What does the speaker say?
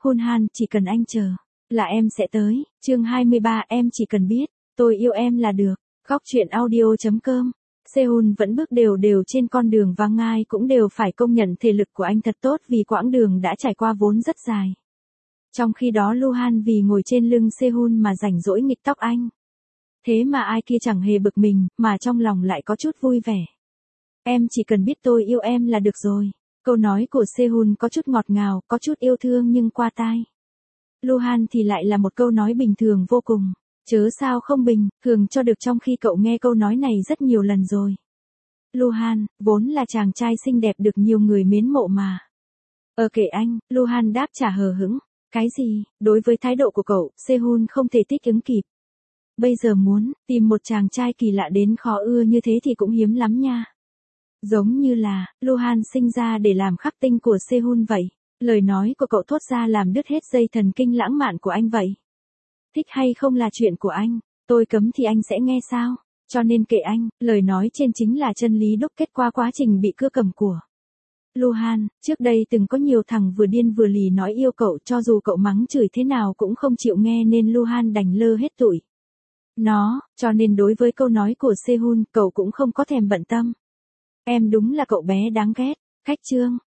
Hun Han, chỉ cần anh chờ, là em sẽ tới. Chương 23, em chỉ cần biết, tôi yêu em là được. Góc truyện audio.com. Sehun vẫn bước đều đều trên con đường và ai cũng đều phải công nhận thể lực của anh thật tốt vì quãng đường đã trải qua vốn rất dài. Trong khi đó Luhan vì ngồi trên lưng Sehun mà rảnh rỗi nghịch tóc anh. Thế mà ai kia chẳng hề bực mình, mà trong lòng lại có chút vui vẻ. Em chỉ cần biết tôi yêu em là được rồi. Câu nói của Sehun có chút ngọt ngào, có chút yêu thương nhưng qua tai. Luhan thì lại là một câu nói bình thường vô cùng. Chớ sao không bình, thường cho được trong khi cậu nghe câu nói này rất nhiều lần rồi. Luhan, vốn là chàng trai xinh đẹp được nhiều người mến mộ mà. Kệ anh, Luhan đáp trả hờ hững. Cái gì, đối với thái độ của cậu, Sehun không thể thích ứng kịp. Bây giờ muốn tìm một chàng trai kỳ lạ đến khó ưa như thế thì cũng hiếm lắm nha. Giống như là, Luhan sinh ra để làm khắc tinh của Sehun vậy. Lời nói của cậu thốt ra làm đứt hết dây thần kinh lãng mạn của anh vậy. Thích hay không là chuyện của anh, tôi cấm thì anh sẽ nghe sao, cho nên kệ anh, lời nói trên chính là chân lý đúc kết qua quá trình bị cưa cầm của. Luhan, trước đây từng có nhiều thằng vừa điên vừa lì nói yêu cậu cho dù cậu mắng chửi thế nào cũng không chịu nghe nên Luhan đành lơ hết tụi nó, cho nên đối với câu nói của Sehun, cậu cũng không có thèm bận tâm. Em đúng là cậu bé đáng ghét. Khách trương,